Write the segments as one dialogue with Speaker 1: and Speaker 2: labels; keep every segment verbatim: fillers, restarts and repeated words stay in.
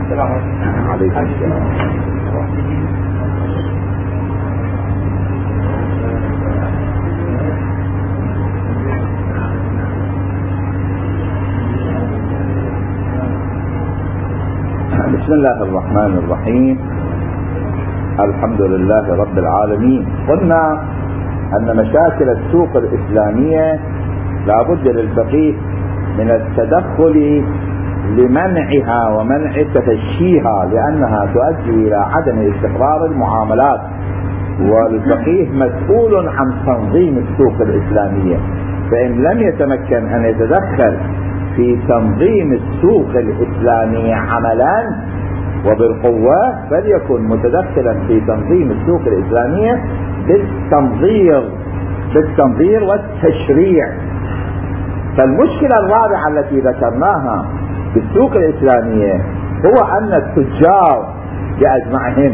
Speaker 1: عليكم السلام. بسم الله الرحمن الرحيم. الحمد لله رب العالمين. قلنا أن مشاكل السوق الإسلامية لا بد للفقيه من التدخل لمنعها ومنع تفشيها، لأنها تؤدي إلى عدم استقرار المعاملات، والفقيه مسؤول عن تنظيم السوق الإسلامية، فإن لم يتمكن أن يتدخل في تنظيم السوق الإسلامية عملا وبالقوة، فليكن متدخلا في تنظيم السوق الإسلامية بالتنظير بالتنظير والتشريع. فالمشكلة الرابعة التي ذكرناها في السوق الإسلامية هو أن التجار بأجمعهم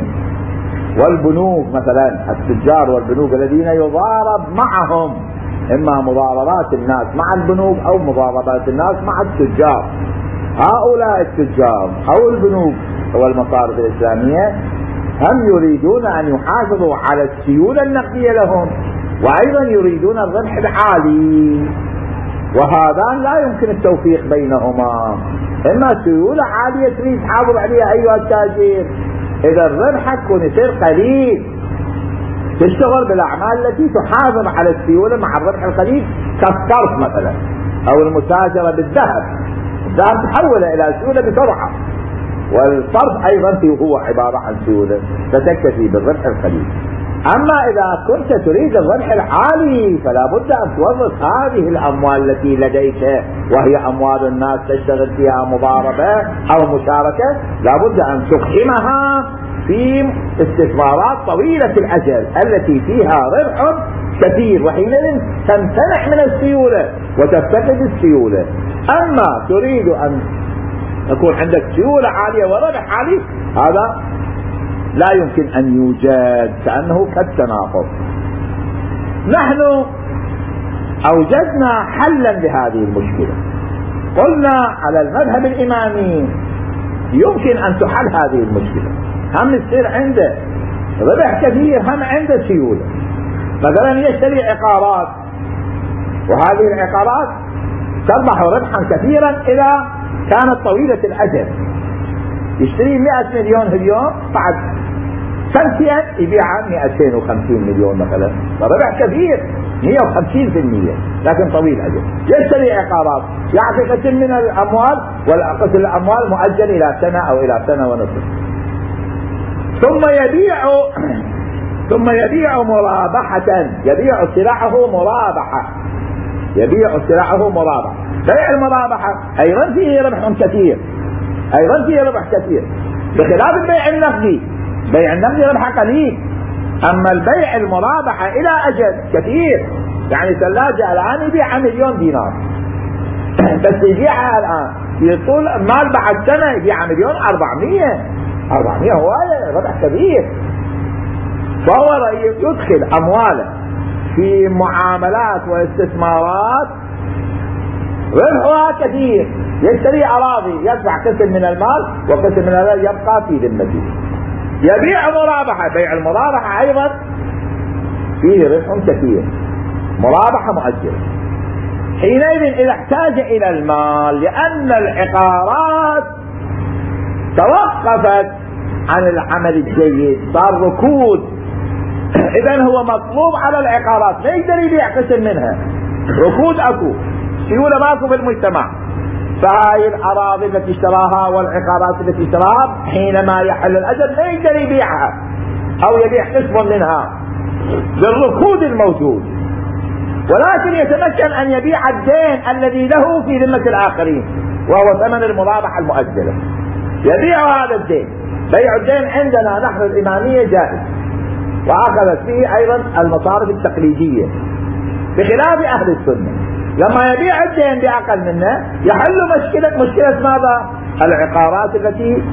Speaker 1: والبنوك، مثلا التجار والبنوك الذين يضارب معهم، إما مضاربات الناس مع البنوك أو مضاربات الناس مع التجار، هؤلاء التجار أو البنوك والمصارف الإسلامية هم يريدون أن يحافظوا على السيولة النقدية لهم، وأيضا يريدون الربح العالي، وهذا لا يمكن التوفيق بينهما. إما سيولة عالية تريد تحافظ عليها أيها التاجر، إذا ربحك يكون يصير قليل، تشتغل بالأعمال التي تحافظ على السيولة مع الربح القليل، كالصرف مثلا أو المتاجرة بالذهب. الذهب تحوله إلى سيولة بسرعة، والصرف أيضا هو عبارة عن سيولة فتكتفي بالربح القليل. أما إذا كنت تريد الربح العالي فلا بد أن توظف هذه الأموال التي لديك، وهي أموال الناس تشتغل فيها مضاربة أو مشاركة، لا بد أن تقيمها في استثمارات طويلة الأجل التي فيها ربح كثير، وحينئذ تمتنع من السيولة وتفتقد السيولة. أما تريد أن يكون عندك سيولة عالية وربح عالي، هذا لا يمكن أن يوجد، كأنه كالتناقض. نحن أوجدنا حلا لهذه المشكلة، قلنا على المذهب الإمامي يمكن أن تحل هذه المشكلة، هم يصير عنده ربح كثير هم عنده سيولة. مثلا يشتري عقارات، وهذه العقارات تربح ربحا كثيرا إذا كانت طويلة الأجل، يشتري مئة مليون اليوم، بعد سنتين يبيعها مئتين وخمسين مليون مثلا، ربح كثير مئة وخمسين بالمئة، لكن طويل الأجل. يشتري عقارات، يعطي قسم من الأموال، والقسم الأموال مؤجل إلى سنة أو إلى سنة ونصف، ثم يبيع ثم يبيع مرابحة، يبيع سلعه مرابحة يبيع سلعه مرابحة. بيع المرابحة أيضا فيه ربح كثير، أيضا فيه ربح كثير، بخلاف البيع النقدي. بيع النقدي ربح قليل، أما البيع المرابحة إلى أجل كثير. يعني ثلاجة الآن يبيعها مليون دينار، بس يبيعها الآن يطول مال بعد سنة يبيعها مليون أربعمية أربعمية هواية، ربح كبير. فهو يدخل أمواله في معاملات واستثمارات ربحها كثير، يشتري أراضي يدفع قسم من المال وقسم من المال يبقى في ذمته. يبيع مرابحة، بيع المرابحة أيضا فيه ربح كثير، مرابحة مؤجلة. حينئذ إذا احتاج إلى المال، لأن العقارات توقفت عن العمل الجيد، صار ركود، إذن هو مطلوب على العقارات، ما يقدر يبيع قسم منها، ركود أكو، سيولة ماكو بالمجتمع. فهاي الأراضي التي اشتراها والعقارات التي اشتراها حينما يحل الأجل ما يقدر يبيعها أو يبيع قسم منها للركود الموجود، ولكن يتمكن أن يبيع الدين الذي له في ذمة الآخرين، وهو ثمن المرابحة المؤجلة. يبيع هذا الدين، بيع الدين عندنا نحن الإمامية جائز، وأخذت فيه أيضا المصارف التقليدية بخلاف أهل السنة. لما يبيع الدين بأقل منه يحل مشكلة مشكلة ماذا؟ العقارات التي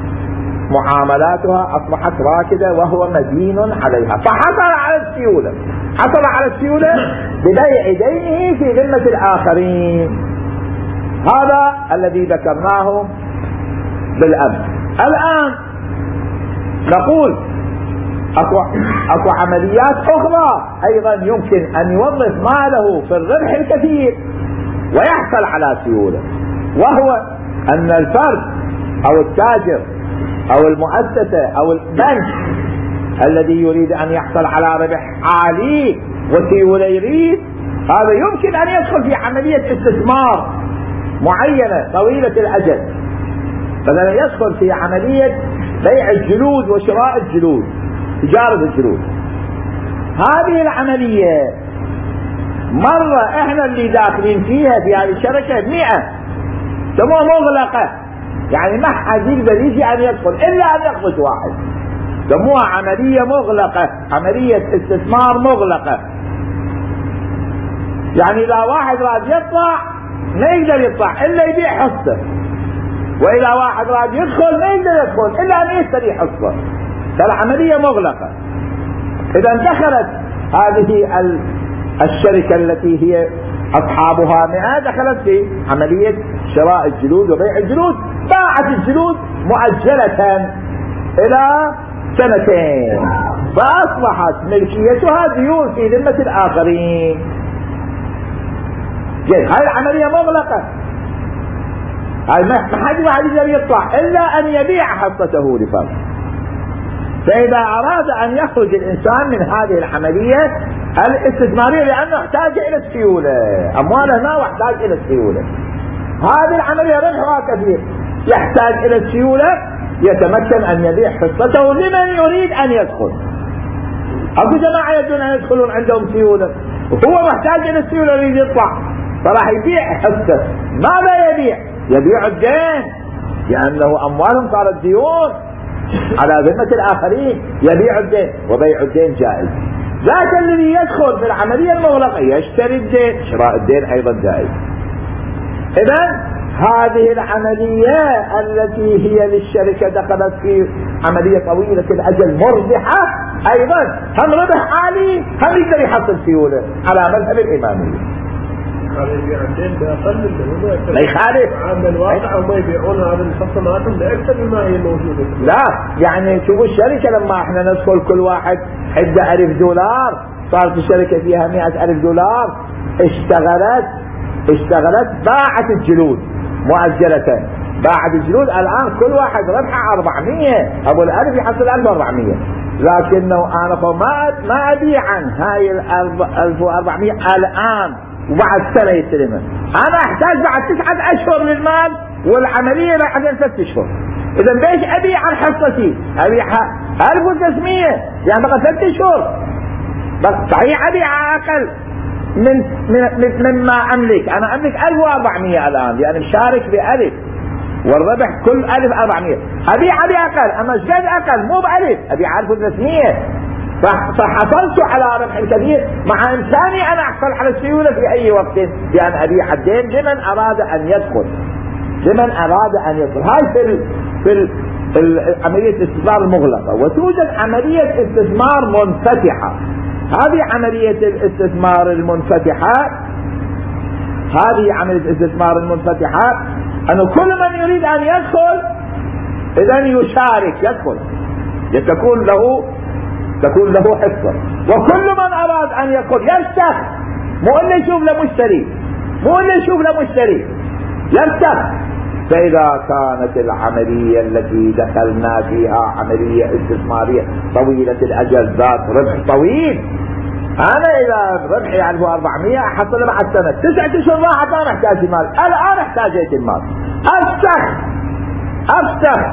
Speaker 1: معاملاتها أصبحت راكدة وهو مدين عليها، فحصل على السيولة حصل على السيولة ببيع دينه في ذمة الآخرين. هذا الذي ذكرناه بالأمس. الآن نقول أكو, أكو عمليات أخرى أيضا يمكن أن يوظف ماله في الربح الكثير ويحصل على سيولة، وهو أن الفرد أو التاجر أو المؤسسة أو البنك الذي يريد أن يحصل على ربح عالي وسيولة يريد، هذا يمكن أن يدخل في عملية استثمار معينة طويلة الأجل. مثلا يدخل في عملية بيع الجلود وشراء الجلود، تجارة الجلود. هذه العملية مرة احنا اللي داخلين فيها في هذه الشركة مئة سموها مغلقة، يعني ما حد يقدر يجي ان يدخل الا ان يخرج واحد، سموها عملية مغلقة، عملية استثمار مغلقة. يعني اذا واحد راد يطلع ما يقدر يطلع الا يبيع حصة، واذا واحد راد يدخل ما يقدر يدخل الا ان يشتري حصة. فالعملية مغلقة. اذا دخلت هذه الشركة التي هي اصحابها مئة دخلت في عملية شراء الجلود وبيع الجلود، باعت الجلود مؤجلة الى سنتين، فاصبحت ملكيتها ديون في ذمة الاخرين. هاي العملية مغلقة، هاي ما حد ما يقدر يطلع الا ان يبيع حصته لفرد. فاذا اراد ان يخرج الانسان من هذه العملية الاستثمارية لانه يحتاج الى السيولة، امواله ما يحتاج الى السيولة، هذه العملية ربحها كثير، يحتاج الى السيولة، يتمكن ان يبيع حصته لمن يريد ان يدخل. اكو جماعة يريدون ان يدخلون عندهم سيولة وهو محتاج الى السيولة يريد يطلع، فراح يبيع حصته. ماذا يبيع؟ يبيع الدين، لانه اموالهم صارت ديون على ذمة الاخرين، يبيع الدين، وبيع الدين جائز. ذاك الذي يدخل في العملية المغلقة يشتري الدين، شراء الدين ايضا جائز. اذا هذه العملية التي هي للشركة دخلت في عملية طويلة الأجل مربحة أيضا، هم ربح عالي هم يقدر يحصل سيولة على مذهب الإمامية. ما يخالف
Speaker 2: عام الواقع وما يبيعون هذا الحصة مالتهم بأكثر مما هي موجودة.
Speaker 1: لا يعني شوفوا الشركة لما احنا ندخل كل واحد حده ألف دولار، صارت الشركة فيها مئة ألف دولار، اشتغلت اشتغلت باعت الجلود مؤجلة، باعت الجلود، الآن كل واحد ربحه أربعمية، أبو الألف يحصل ألف وأربعمية، لكنه أنا ما ما أبيع عن هاي الألف وأربعمية الآن وبعد سنة يستلمها، أنا أحتاج بعد تسعة أشهر للمال والعملية بعد ثلاثة أشهر. إذا ليش أبيع عن حصتي؟ أبيعها ألف وتسعمية يعني بقى ثلاثة أشهر، صحيح أبيع أقل من من مما أملك، أنا أملك ألف وأربعمية الآن لأن مشارك بألف والربح كل ألف أربعمية، أبيع أبيع أقل، أما جد أقل مو بألف، أبيع ألف وثلاثمية، فحصلت على ربح كبير مع إمكاني أنا أحصل على السيولة في أي وقت لأن أبيع الدين لمن أراد أن يدخل، لمن أراد أن يدخل. هاي في ال في ال ال عملية الاستثمار المغلقة. وتوجد عملية استثمار منفتحة، هذه عملية الاستثمار المنفتحة، هذه عملية الاستثمار المنفتحة أنه كل من يريد أن يدخل إذن يشارك يدخل، تكون له تكون له حصة، وكل من أراد أن يدخل يفتح، مو إنه يشوف له مشتري، مو إنه يشوف له مشتري، يفتح. فإذا كانت العملية التي دخلنا فيها عملية استثمارية طويلة الأجل ذات ربح طويل، أنا إذا ربحي ألف وأربعمية أحصل بعد سنة، تسعة أشهر راحت أنا أحتاج المال، الآن احتاجت المال، أفتح أفتح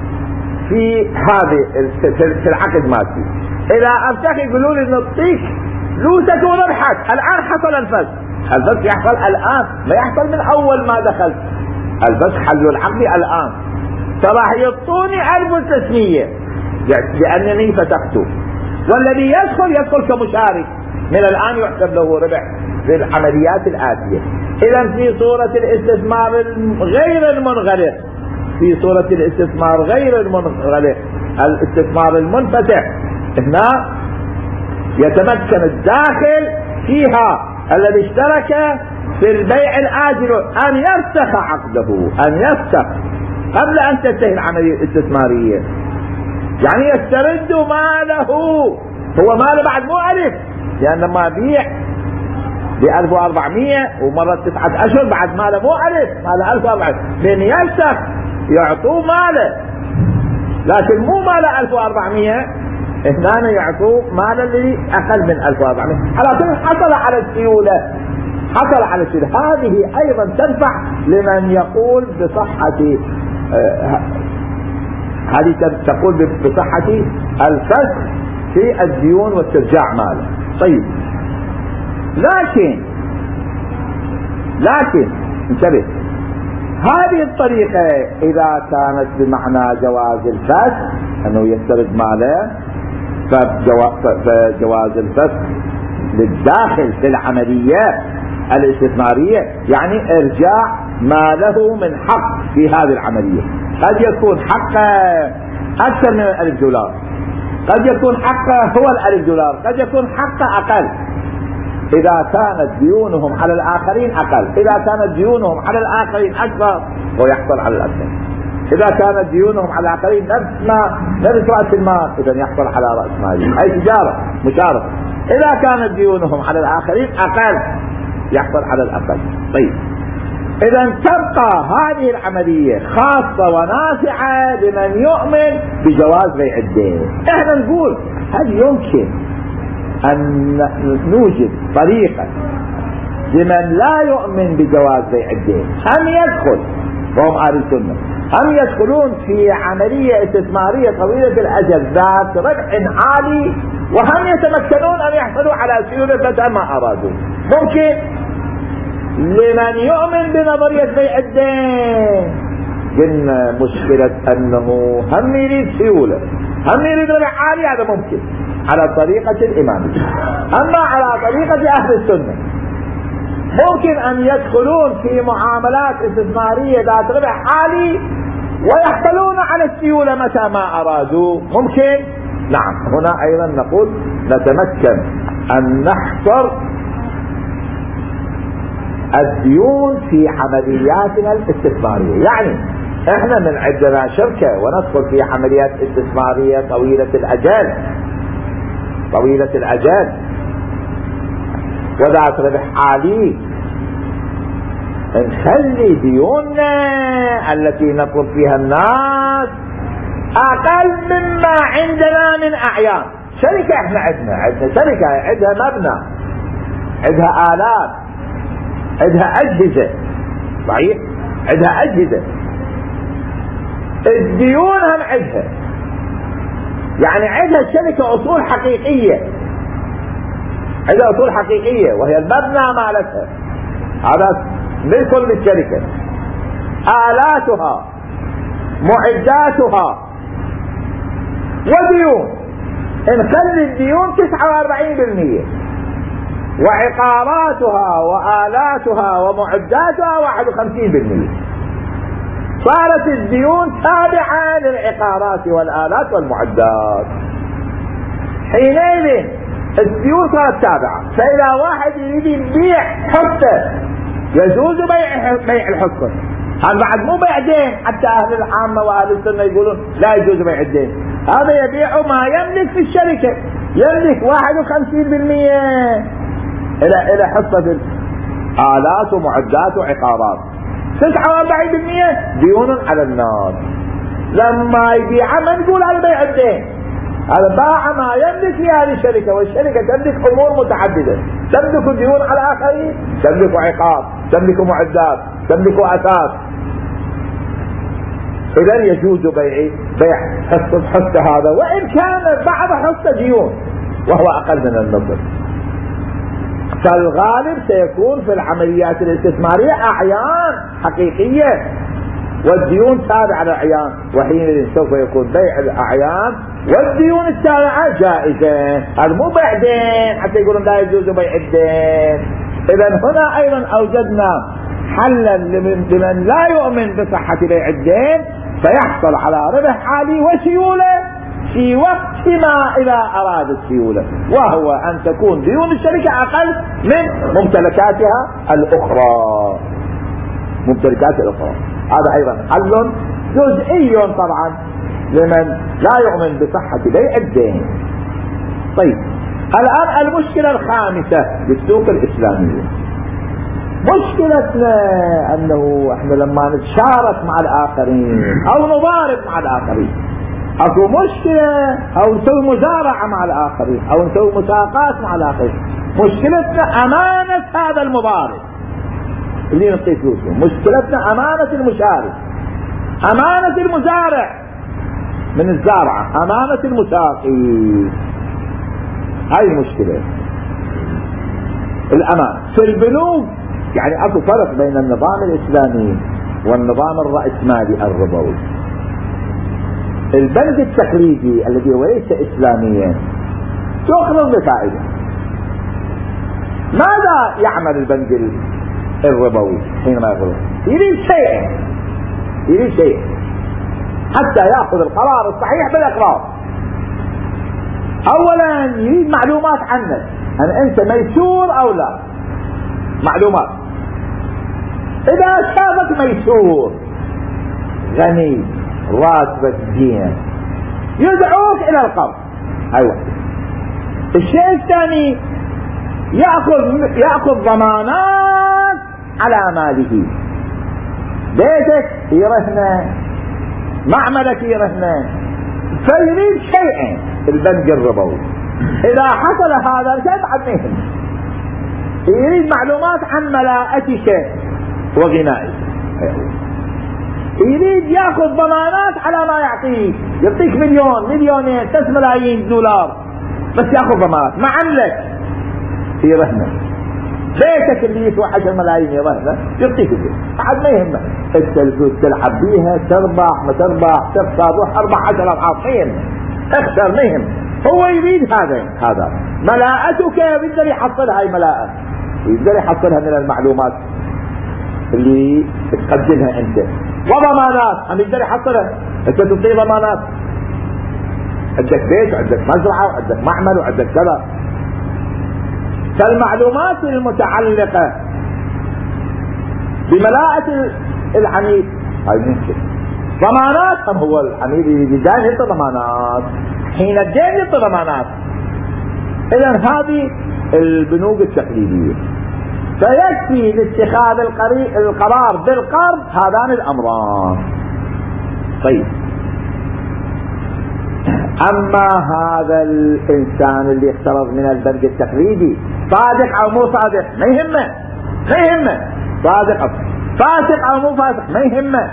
Speaker 1: في هذه في العقد مالتي، إذا أفتح يقولوا لي نعطيك فلوسك وربحك، الآن حصل الفسخ، الفسخ يحصل الآن ما يحصل من أول ما دخلت، الفسخ حل العقد الآن، فراح يعطوني ألف وتسعمية لأنني فتحته، والذي يدخل يدخل كمشارك، من الآن يحسب له ربح في العمليات الآتية. إذا في صورة الاستثمار غير المنغلق، في صورة الاستثمار غير المنغلق، الاستثمار المنفتح، هنا يتمكن الداخل فيها الذي اشترك في البيع الآجل أن يفسخ عقده، أن يفسخ قبل أن تنتهي العملية الاستثمارية، يعني يسترد ماله. هو ماله بعد مو ألف، لأن لما بيع بألف وأربعمية ومرة تسعة أشهر بعد ماله مو ألف، ماله ألف وأربعمية، من يلسخ يعطوه ماله، لكن مو ماله ألف وأربعمية، هنا يعطوه ماله اللي أقل من ألف وأربعمية. على طول حصل على السيولة، حصل على السيولة. هذه أيضا تنفع لمن يقول بصحة آه هذه تقول بصحة الفسخ في الديون واسترجاع ماله. طيب، لكن لكن انتبه، هذه الطريقة إذا كانت بمعنى جواز الفسخ أنه يسترد ماله، فجواز الفسخ للداخل في العملية الاستثمارية يعني إرجاع ماله من حق في هذه العملية. قد يكون حقه أكثر من الألف دولار، قد يكون حقه هو الألف دولار، قد يكون حقه أقل. إذا كانت ديونهم على الآخرين أقل، إذا كانت ديونهم على الآخرين أكثر ويحصل على الأكثر. إذا كانت ديونهم على الآخرين نفس ما نفس رأس المال، إذا يحصل على رأس مال، أي تجارة مشاركة. إذا كانت ديونهم على الآخرين أقل يحصل على الأقل. طيب، إذا تبقى هذه العملية خاصة ونافعة لمن يؤمن بجواز بيع الدين. احنا نقول هل يمكن أن نوجد طريقة لمن لا يؤمن بجواز بيع الدين هم يدخل وهم أهل السنة، هم يدخلون في عملية استثمارية طويلة الأجل ذات ربح عالي، وهم يتمكنون أن يحصلوا على سيولة متى ما أرادوا؟ ممكن لمن يؤمن بنظرية بيع الدين. قلنا مشكلة أنه هم يريد سيولة، هم يريد ربح عالي، هذا ممكن على طريقة الإمامية. أما على طريقة أهل السنة ممكن أن يدخلون في معاملات استثمارية ذات ربح عالي ويحصلون على السيولة متى ما أرادوا. ممكن، نعم. هنا أيضا نقول نتمكن أن نحصر الديون في عملياتنا الاستثمارية. يعني احنا من عندنا شركة وندخل في عمليات استثمارية طويلة الأجل طويلة الأجل وذات ربح عالي، نخلي ديوننا التي نطلب فيها الناس أقل مما عندنا من أعيان. شركة احنا عندنا عندنا شركة عندها مبنى، عندها آلات، عندها أجهزة، صحيح، عندها أجهزة، الديون هم عندها، يعني عندها الشركة أصول حقيقية، عندها أصول حقيقية وهي المبنى مالتها، هذا ملك للشركة، آلاتها، معداتها، وديون. نخلي الديون تسعة وأربعين بالمئة وعقاراتها وآلاتها ومعداتها واحد وخمسين بالمئة. صارت الديون تابعة للعقارات والآلات والمعدات. حينئذ الديون صارت تابعة، فإذا واحد يريد يبيع حصة يجوز بيع بيع الحصة. هذا بعد مو بيع دين، حتى أهل العامة وأهل السنة يقولون لا يجوز بيع الدين. هذا يبيع ما يملك في الشركة، يملك واحد وخمسين بالمئة إلى إلى حصة آلات ومعدات وعقارات، تسعة وأربعين بالمئة ديون على الناس. لما يبيع ما نقول على بيع الدين، هذا باع ما يملك في هذه الشركة، والشركة تملك أمور متعددة، تملك ديون على آخرين، تملك عقار، تملك معدات، تملك أساس. إذن يجوز بيع بيع حصة حصة هذا، وإن كان بعض حصة ديون وهو أقل من النصف. فالغالب سيكون في العمليات الاستثمارية أعيان حقيقية والديون تابعة للأعيان، وحينئذ سوف يكون بيع الأعيان والديون التابعة جائزة. هذا مو بيع دين حتى يقولون لا يجوز بيع الدين. إذن هنا أيضا أوجدنا حلا لمن لا يؤمن بصحة بيع الدين، فيحصل على ربح عالي وسيولة في وقت ما إذا أراد السيولة، وهو أن تكون ديون الشركة أقل من ممتلكاتها الأخرى ممتلكات الأخرى. هذا أيضا حل جزئي طبعا لمن لا يؤمن بصحة بيع الدين. طيب الآن المشكلة الخامسة للسوق الإسلامية، مشكلتنا أنه احنا لما نتشارك مع الآخرين أو نضارب مع الآخرين أكو مشكلة، أو نسوي مزارعة مع الآخرين أو نسوي مساقات مع الآخرين، مشكلتنا أمانة هذا المضارب اللي نعطيه فلوسه، مشكلتنا أمانة المشارك، أمانة المزارع من الزارعة، أمانة المساقي. هاي المشكلة الأمان في البنوك. يعني أكو فرق بين النظام الإسلامي والنظام الرأسمالي الربوي. البنك التقليدي الذي هو ليس إسلاميا يقرض بفائدة. ماذا يعمل البنك الربوي حينما يقرض؟ يريد شيء يريد شيء حتى يأخذ القرار الصحيح بالإقراض. أولا يريد معلومات عنك، أن أنت ميسور أو لا، معلومات. إذا شافك ميسور غني راتبك زين يدعوك إلى القرض. هاي واحدة. الشيء الثاني يأخذ يأخذ ضمانات على ماله، بيتك يرهنه، معملك يرهنه، فيريد شيئين البنك الربوي. إذا حصل هذا الشيء بعد ما يهم، يريد معلومات عن ملاءتك وغنائك، يريد ياخذ ضمانات على ما يعطيك، يعطيك مليون مليونين ثلاث ملايين دولار بس ياخذ ضمانات. معملك في رهنه، بيتك اللي يسوى عشر ملايين يرهنه يعطيك البيت بعد ما يهمك. انت الفلوس تلعب بيها، تربح ما تربح، تخسر، روح اربع عشر اضعاف ما يهم، اخسر ما يهم. هو يريد هذا هذا ملاءتك، يقدر يحصل هاي ملاءة، يقدر يحصلها من المعلومات اللي تقدمها انت، وضمانات هم يقدر يحصلها. انت تعطيه ضمانات، عندك بيت وعندك مزرعة وعندك معمل وعندك كذا. فالمعلومات المتعلقة بملاءة العميل هاي ممكن. ضمانات هم هو العميل يدين يعطي ضمانات، حين الدين يعطي ضمانات. اذا هذه البنوك التقليدية. فيكفي لاتخاذ القرار بالقرض هذان الامران. طيب اما هذا الانسان اللي اقترض من البنك التقليدي صادق او مو صادق ما يهمه، ما يهمه صادق او فاسق او مو فاسق ما يهمه،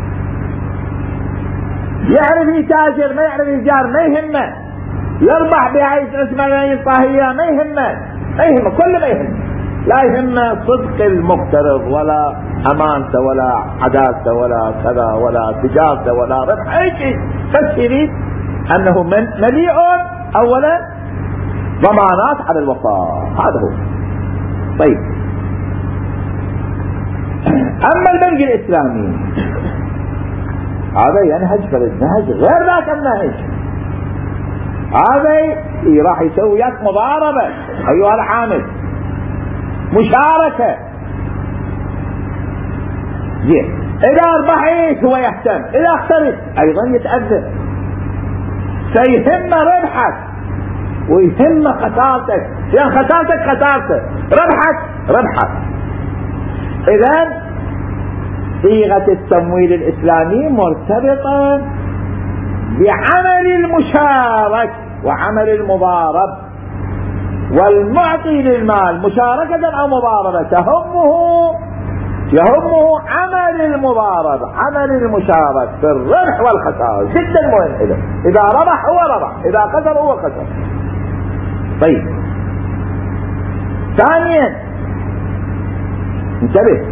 Speaker 1: يعرف يتاجر ما يعرف يتجار ما يهمه، يربح بهاي ثلاث ملايين طاهية ما يهمه، ما يهمه كله ما يهمه. لا يهمه صدق المقترض ولا امانته ولا عدالته ولا كذا ولا تجارته ولا ربح اي شيء، بس يريد انه من مليء اولا ضمانات على الوفاء. هذا هو. طيب اما البنك الاسلامي هذا ينهج فالنهج غير ذاك النهج. هذا راح يسوي وياك مضاربة ايها العامل، مشاركة. زين اذا ربحت هو يهتم، اذا خسرت ايضا يتأذى، فيهم ربحك ويهم خسارتك، لان خسارتك خسارتك، ربحك ربحك. اذا صيغة التمويل الاسلامي مرتبطة بعمل المشارك وعمل المضارب، والمعطي للمال مشاركة او مضاربة تهمه يهمه عمل المضارب، عمل المشارك في الربح والخسارة جدا مهم. إذا إذا ربح هو ربح، إذا خسر هو خسر. طيب ثانيا انتبه،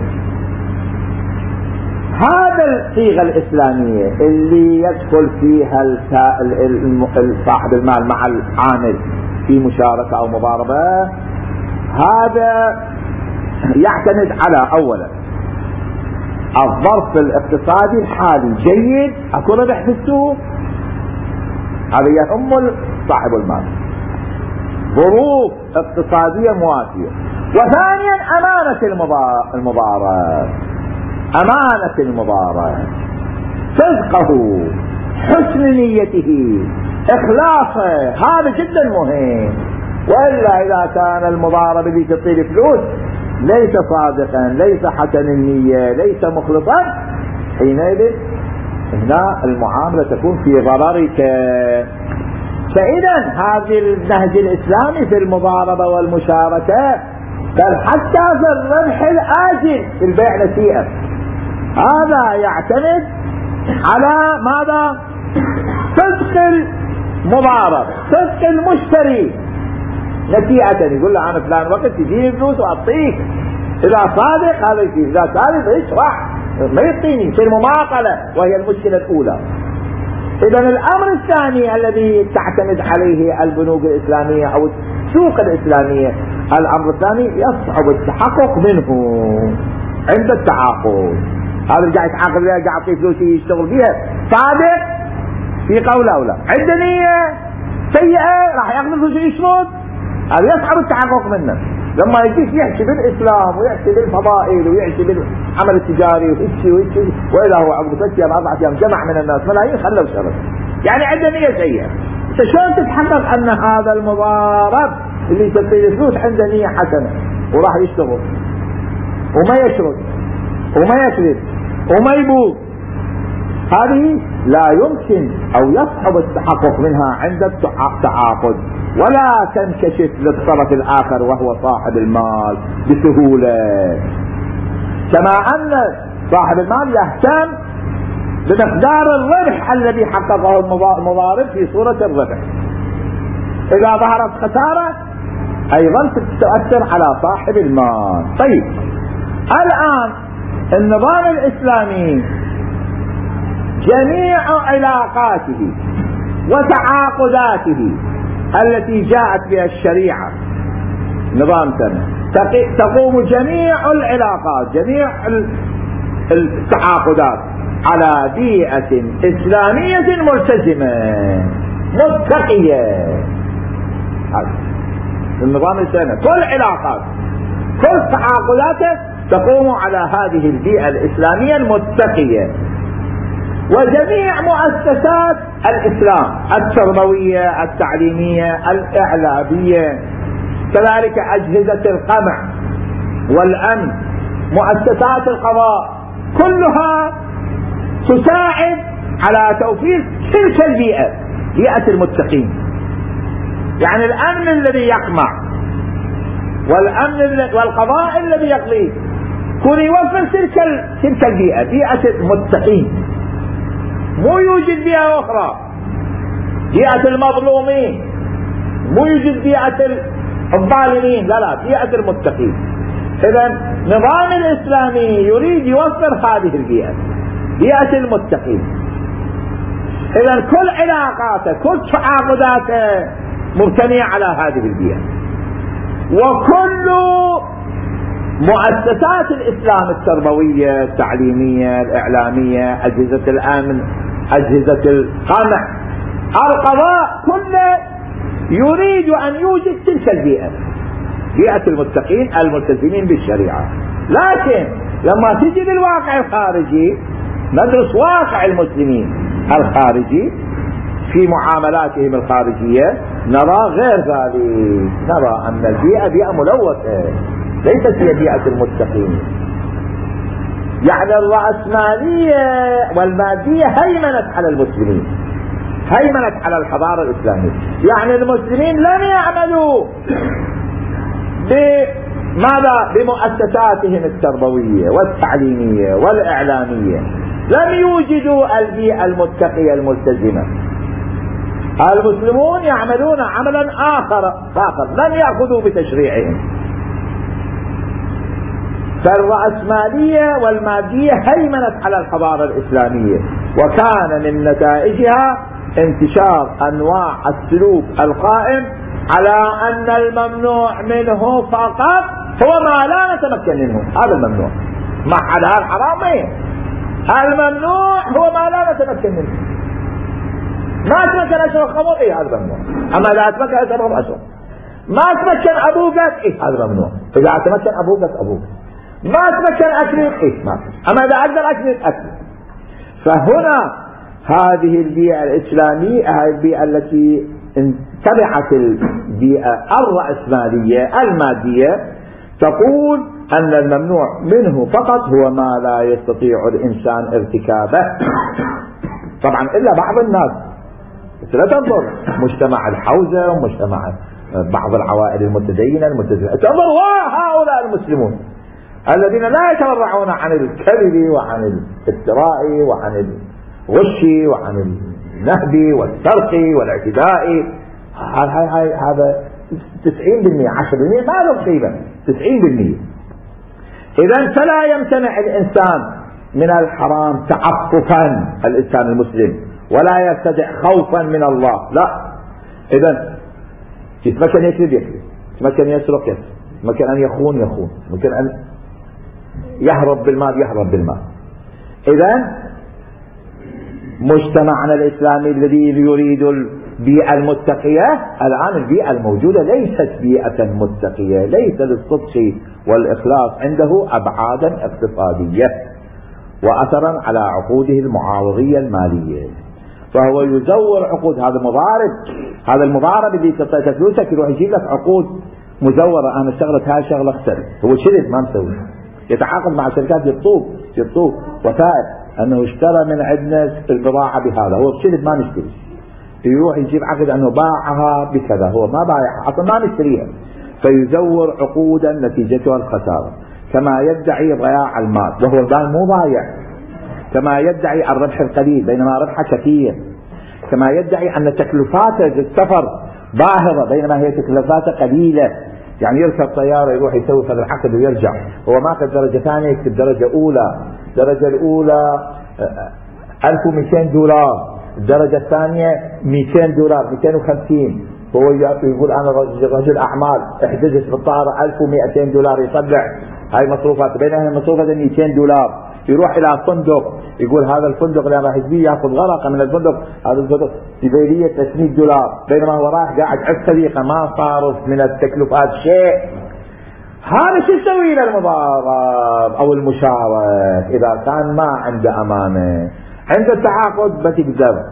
Speaker 1: هذا الصيغة الإسلامية اللي يدخل فيها صاحب المال مع العامل في مشاركة أو مضاربة، هذا يعتمد على أولا الظرف الاقتصادي الحالي جيد، اكو ربح في السوق، هذا يهم صاحب المال، ظروف اقتصادية مواتية. وثانيا امانة المضارب، امانة المضارب صدقه، حسن نيته، إخلاصه، هذا جدا مهم. وإلا إذا كان المضارب اللي تعطيه فلوس ليس صادقا، ليس حسن النية، ليس مخلصا، حينئذ هنا المعاملة تكون في ضررك. فإذا هذا النهج الإسلامي في المضاربة والمشاركة بل حتى في الربح الآجل في البيع نسيئة، هذا يعتمد على ماذا؟ صدق المضارب، صدق المشتري نسيئة. يقول له أنا فلان وقت تجيني فلوس وأعطيك، إذا صادق هذا يصير، إذا كاذب يشرح ما يعطيني، في المماطلة، وهي المشكلة الأولى. إذن الأمر الثاني الذي تعتمد عليه البنوك الإسلامية أو السوق الإسلامية، الأمر الثاني يصعب التحقق منه عند التعاقد. هذا قاعد يتعاقد بها، قاعد يعطيه فلوس يشتغل بها، صادق في قوله أو لا، عنده نية سيئة راح ياخذ الفلوس يشرد، هذا يصعب التحقق منه. لما يجيك يحكي بالإسلام ويحكي بالفضائل ويحكي بالعمل التجاري ويحكي ويحكي، وإذا هو عقب ثلاث أيام أربعة أيام جمع من الناس ملايين خلوا شرط، يعني عنده نية سيئة. شلون تتحقق أن هذا المضارب اللي يسوي فلوس عنده نية حسنة وراح يشتغل وما يشرد وما يكذب وما يبوظ؟ هذه لا يمكن أو يصعب التحقق منها عند التعاقد، ولا تنكشف للطرف الآخر وهو صاحب المال بسهولة. كما أن صاحب المال يهتم بمقدار الربح الذي حققه المضارب في صورة الربح، إذا ظهرت خسارة أيضا تؤثر على صاحب المال. طيب الآن النظام الإسلامي جميع علاقاته وتعاقداته التي جاءت بها الشريعة نظام سنة تقوم جميع العلاقات جميع التعاقدات على بيئة إسلامية ملتزمة متقية. النظام السنة كل علاقات كل تعاقداته تقوم على هذه البيئة الإسلامية المتقية. وجميع مؤسسات الإسلام التربوية التعليمية الإعلامية كذلك أجهزة القمع والأمن مؤسسات القضاء كلها تساعد على توفير تلك البيئة بيئة المتقين. يعني الأمن الذي يقمع والأمن والقضاء الذي يقضي كون يوفر تلك تلك البيئة بيئة المتقين، مو يوجد بيئة أخرى بيئة المظلومين، مو يوجد بيئة الظالمين، لا لا بيئة المتقين. إذن نظام الإسلامي يريد يوفر هذه البيئة بيئة المتقين. إذن كل علاقاته كل تعاقداته مبتنية على هذه البيئة. وكل مؤسسات الإسلام التربوية التعليمية الإعلامية أجهزة الأمن أجهزة القمع القضاء كله يريد أن يوجد تلك البيئة بيئة المتقين الملتزمين بالشريعة. لكن لما تجي للواقع الخارجي ندرس واقع المسلمين الخارجي في معاملاتهم الخارجية نرى غير ذلك، نرى أن البيئة بيئة ملوثة ليست هي بيئة المتقين. يعني الرأسمالية والمادية هيمنت على المسلمين هيمنت على الحضارة الإسلامية. يعني المسلمين لم يعملوا بماذا بمؤسساتهم التربوية والتعليمية والإعلامية، لم يوجدوا البيئة المتقية الملتزمة. المسلمون يعملون عملا آخر آخر لم يأخذوا بتشريعهم. فالرأسمالية والمادية هيمنت على الحضارة الإسلامية، وكان من نتائجها انتشار أنواع السلوك القائم على أن الممنوع منه فقط هو ما لا نتمكن منه. هذا الممنوع ما حلال حرامين، الممنوع هو ما لا نتمكن منه. ما تمكن أشرب خمر إيه هذا ممنوع، أما إذا أتمكن أشرب أشرب. ما تمكن أبوك إيه هذا ممنوع، إذا أتمكن أبوك أبوك. ما تمكن أكلك إيه ما، أما إذا أقدر أكلك أكل. فهنا هذه البيئة الإسلامية هذه البيئة التي تبعت البيئة الرأسمالية المادية تقول أن الممنوع منه فقط هو ما لا يستطيع الإنسان ارتكابه. طبعا إلا بعض الناس، لا تنظر مجتمع الحوزة ومجتمع بعض العوائل المتدينة المتدينة، تنظر هؤلاء المسلمون الذين لا يتورعون عن الكذب وعن الافتراء وعن الغش وعن النهب والسرق والاعتداء. هذا تسعين بالمئة عشرة بالمئة ما له قيمة، تسعين بالمئة. إذن فلا يمتنع الإنسان من الحرام تعففا الإنسان المسلم، ولا يرتدع خوفا من الله، لا. إذن يتمكن يكذب يكذب، يتمكن يسرق يسرق، يتمكن أن يخون يخون، يتمكن أن يهرب بالمال يهرب بالمال. إذن مجتمعنا الإسلامي الذي يريد البيئة المتقية، الآن البيئة الموجودة ليست بيئة متقية، ليس للصدق والإخلاص عنده أبعادا اقتصادية وأثرا على عقوده المعاوضية المالية، فهو يزور عقود. هذا مضارب، هذا المضارب اللي تعطيك فلوسك يروح يجيب لك عقود مزورة. أنا اشتغلت هاي شغلة اختلف، هو شرد ما مسوي، يتعاقد مع شركات يطوب يطوب وثائق أنه اشترى من عندنا البضاعة بهذا، هو شرد ما نشتري، يروح يجيب عقد أنه باعها بكذا، هو ما بايعها أصلا ما نشتريها، فيزور عقودا نتيجتها الخسارة، كما يدعي ضياع المال وهو المال مو ضايع، كما يدعي الربح القليل بينما ربحه كثير، كما يدعي أن تكلفاته السفر باهظة بينما هي تكلفاته قليلة، يعني يركب طيارة يروح يسوي هذا العقد ويرجع، هو ماخذ درجة ثانية يكتب درجة أولى، الدرجة الأولى ألف ومئتين دولار، الدرجة الثانية مئتين دولار مئتين وخمسين، هو يقول أنا رجل أعمال احتجز بالطائرة ألف ومئتين دولار يطلع هاي مصروفات، بينها مصروفات مئتين دولار، يروح إلى فندق يقول هذا الفندق لما راح يجي ياخذ غرقة من الفندق، هذا الفندق سبيلية ثلاثمئة دولار، بينما هو رايح قاعد على الطريقة ما صارف من التكلفات شيء. هذا شو يسوي له المضارب أو المشارك إذا كان ما عنده أمانة؟ عند التعاقد بتقدر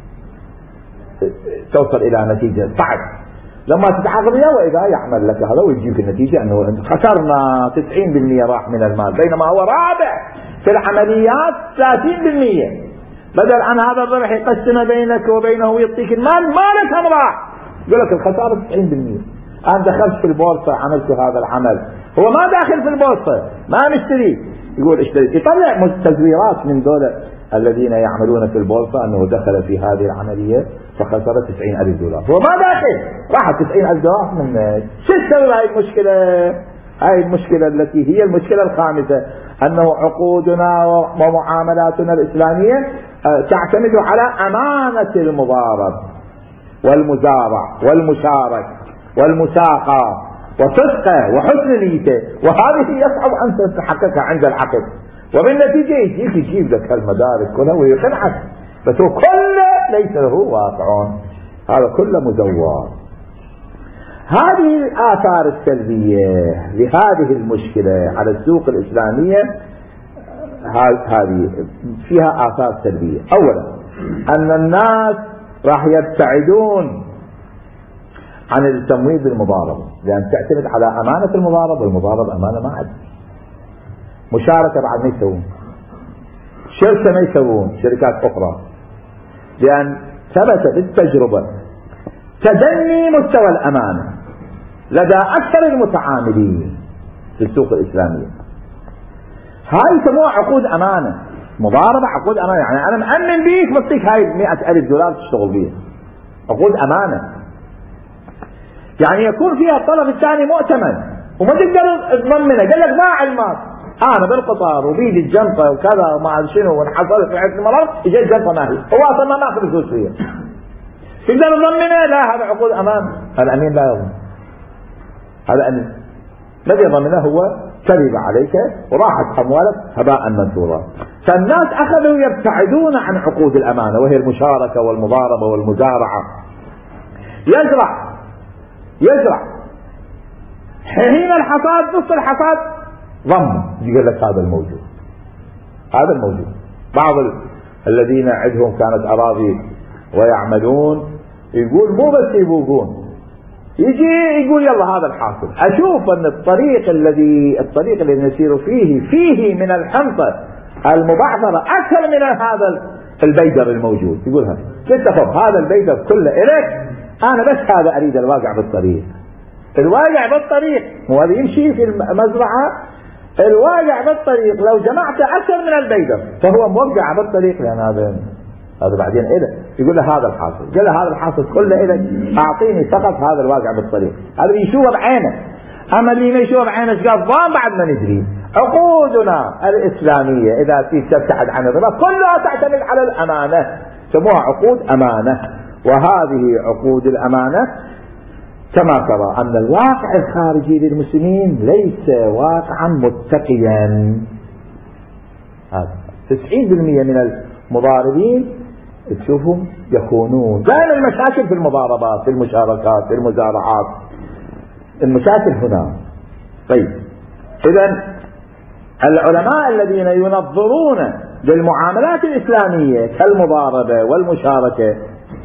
Speaker 1: توصل إلى نتيجة صعب لما تتعاقد وياه، وإذا يعمل لك هذا ويجيك النتيجة أنه خسرنا تسعين بالمئة راح من المال، بينما هو رابح في العمليات ثلاثين بالمئة، بدل عن هذا الربح يقسم بينك وبينه ويعطيك المال مالك هم راح، يقول لك الخسارة تسعين بالمئة. أنا دخلت في البورصة عملت هذا العمل، هو ما داخل في البورصة ما نشتري، يقول اشتري، يطلع تزويرات من دولة الذين يعملون في البورصة أنه دخل في هذه العملية فخسر تسعين ألف دولار، هو ما داخل، راح تسعين ألف دولار من شو تسوي هاي المشكلة؟ هاي المشكلة التي هي المشكلة الخامسة، أنه عقودنا ومعاملاتنا الإسلامية تعتمد على أمانة المضارب والمزارع والمشارك والمساقة وصدقه وحسن نيته، وهذه يصعب أن تحققها عند العقد، وبالنتيجة يجيك يجيب لك المدارك كلها ويقنعك، بس هو كله ليس له واقع، هذا كله مزور. هذه الآثار السلبية لهذه المشكلة على السوق الإسلامية، هذه فيها آثار سلبية. أولا أن الناس راح يبتعدون عن التمويل بالمضاربة، لأن تعتمد على أمانة المضاربة، والمضاربة أمانة ما عاد. مشاركة بعد ما يسوون، شركة ما يسوون شركات أخرى، لأن ثبت بالتجربة تدني مستوى الأمانة لدى أكثر المتعاملين في السوق الإسلامية. هاي يسموها عقود أمانة، مضاربة عقود أمانة، يعني أنا مأمن بيك بطيك هاي مئة ألف دولار تشتغل بيها، عقود أمانة، يعني يكون فيها الطرف الثاني مؤتمن وما تقدر تضمنه، قال لك باع المال انا بالقطار وبيدي الجنطه وكذا وما شنو وانحصل في عده مرات اجت الجنطه ما هي، هو اصلا ما ماخذ فلوس فيها، تقدر تضمنه؟ لا، هذا عقود امان، الامين لا يضمن، هذا امين الذي يضمنه هو كذب عليك وراحت اموالك هباء منثورا. فالناس اخذوا يبتعدون عن عقود الامانه وهي المشاركه والمضاربه والمزارعه. يزرع يزرع حين الحصاد نص الحصاد ضم، يقول لك هذا الموجود هذا الموجود. بعض الذين عندهم كانت أراضي ويعملون، يقول مو بس يبوقون، يجي يقول يلا هذا الحاصل. أشوف أن الطريق الذي الطريق الذي نسير فيه فيه من الحنطة المبعثرة أكثر من هذا البيدر الموجود. يقول هذا تتخذ هذا البيدر كله إليك، أنا بس هذا أريد الواقع بالطريق. الواقع بالطريق مو هذا يمشي في المزرعة، الواقع بالطريق لو جمعت أكثر من البيدر فهو موقع بالطريق، لأن هذا هذا بعدين إله. يقول له هذا الحاصل، قال له هذا الحاصل كله إلك، أعطيني فقط هذا الواقع بالطريق. هذا يشوفه بعينه، أما اللي ما يشوفه بعينه قال ضام بعد ما ندري. عقودنا الإسلامية إذا تبتعد عن الربا كلها تعتمد على الأمانة، سموها عقود أمانة. وهذه عقود الأمانة كما ترى أن الواقع الخارجي للمسلمين ليس واقعا متقيا. هذا تسعين بالمئة من المضاربين تشوفهم يخونون. دائما المشاكل في المضاربات، في المشاركات، في المزارعات، المشاكل هنا. طيب إذن العلماء الذين ينظرون للمعاملات الإسلامية كالمضاربة والمشاركة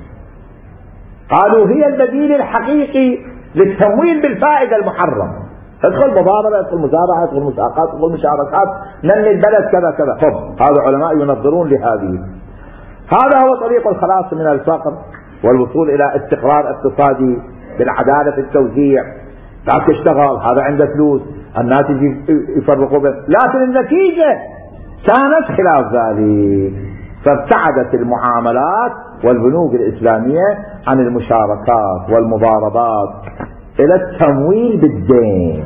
Speaker 1: قالوا هي البديل الحقيقي للتمويل بالفائدة المحرم. ادخل مضاربة، ادخل مزارعة، ادخل مساقات، ادخل مشاركات، نمي البلد كذا كذا. طب هذا علماء ينظرون لهذه. هذا هو طريق الخلاص من الفقر والوصول إلى استقرار اقتصادي بالعدالة في التوزيع. لا تشتغل، هذا عنده فلوس، الناس يفرقوا بين، لكن النتيجة كانت خلاف ذلك. فابتعدت المعاملات والبنوك الإسلامية عن المشاركات والمضاربات إلى التمويل بالدين.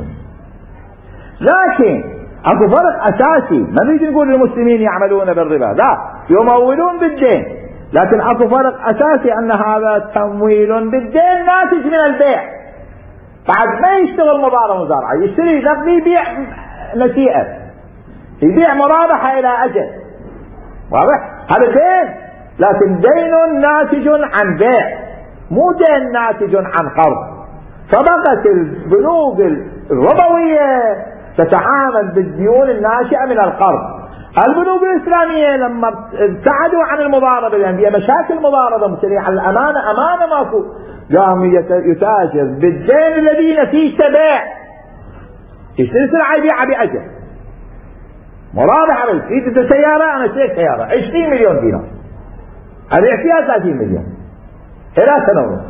Speaker 1: لكن اكو فرق أساسي، ما نريد نقول للمسلمين يعملون بالربا، لا، يمولون بالدين، لكن اكو فرق أساسي أن هذا تمويل بالدين ناتج من البيع. بعد ما يشتغل مضاربة مزارعة، يشتري نقدي، يبيع نسيئة، يبيع مرابحة إلى أجل، واضح؟ هذا دين، لكن دين ناتج عن بيع، مو دين ناتج عن قرض. فبقت البنوك الربوية تتعامل بالديون الناشئة من القرض. البنوك الإسلامية لما ابتعدوا عن المضاربة، لأن فيها مشاكل مضاربة مبتنية على الأمانة، أمانة ماكو، قام يتاجر بالدين الذي نتيجته بيع، يشتري سلعة يبيعها بأجل، مرابحة بالفيدة سيارة، أنا اشتريت سيارة عشرين مليون دينار أبيع فيها ثلاثين مليون إلى سنة ونص.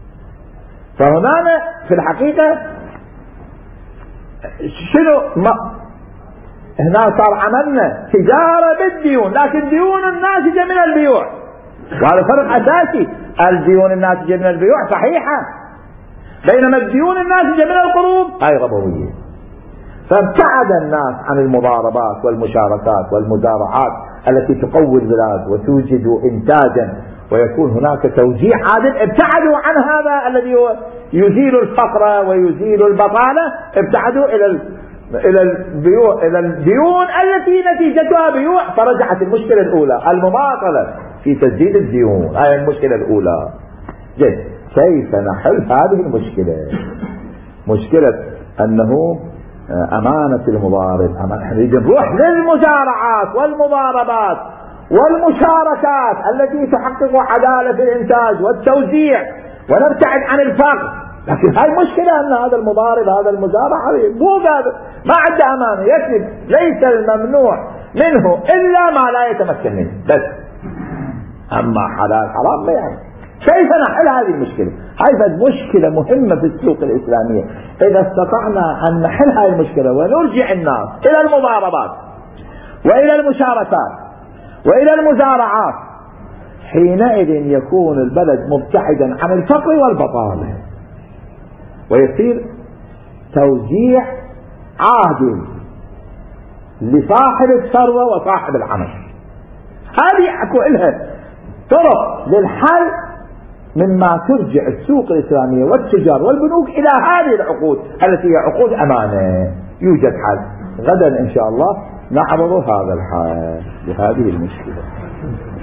Speaker 1: فهنا في الحقيقة شنو ما هنا صار عملنا تجارة بالديون، لكن ديون الناتجة من البيوع، وهذا فرق أساسي. الديون الناتجة من البيوع صحيحة، بينما الديون الناتجة من القروض هاي ربوية. فابتعد الناس عن المضاربات والمشاركات والمزارعات التي تقوي البلاد وتوجد إنتاجا ويكون هناك توزيع عادل. ابتعدوا عن هذا الذي يزيل الفقر ويزيل البطالة، ابتعدوا إلى إلى البيوع، إلى الديون التي نتيجتها بيوع. فرجعت المشكلة الأولى المماطلة في تسديد الديون، هاي المشكلة الأولى. جيد، كيف نحل هذه المشكلة؟ مشكلة أنه أمانة المضارب، أمانة. نريد نروح للمزارعات والمضاربات والمشاركات التي تحقق عدالة في الإنتاج والتوزيع ونبتعد عن الفقر. لكن هاي مشكلة أن هذا المضارب، هذا المزارع مو قادر، ما عنده أمانة، يكذب. ليس الممنوع منه إلا ما لا يتمكن منه بس، أما حلال حرام ما يعني. كيف نحل هذه المشكلة؟ هذه مشكلة مهمة في السوق الإسلامية. إذا استطعنا أن نحل هذه المشكلة ونرجع الناس إلى المضاربات وإلى المشاركات وإلى المزارعات، حينئذ يكون البلد مبتعدا عن الفقر والبطالة، ويصير توزيع عادل لصاحب الثروة وصاحب العمل. هذه أكو إلها طرق للحل مما ترجع السوق الإسلامية والتجار والبنوك إلى هذه العقود التي هي عقود أمانة. يوجد حل، غدا إن شاء الله نعرض هذا الحل لهذه المشكلة.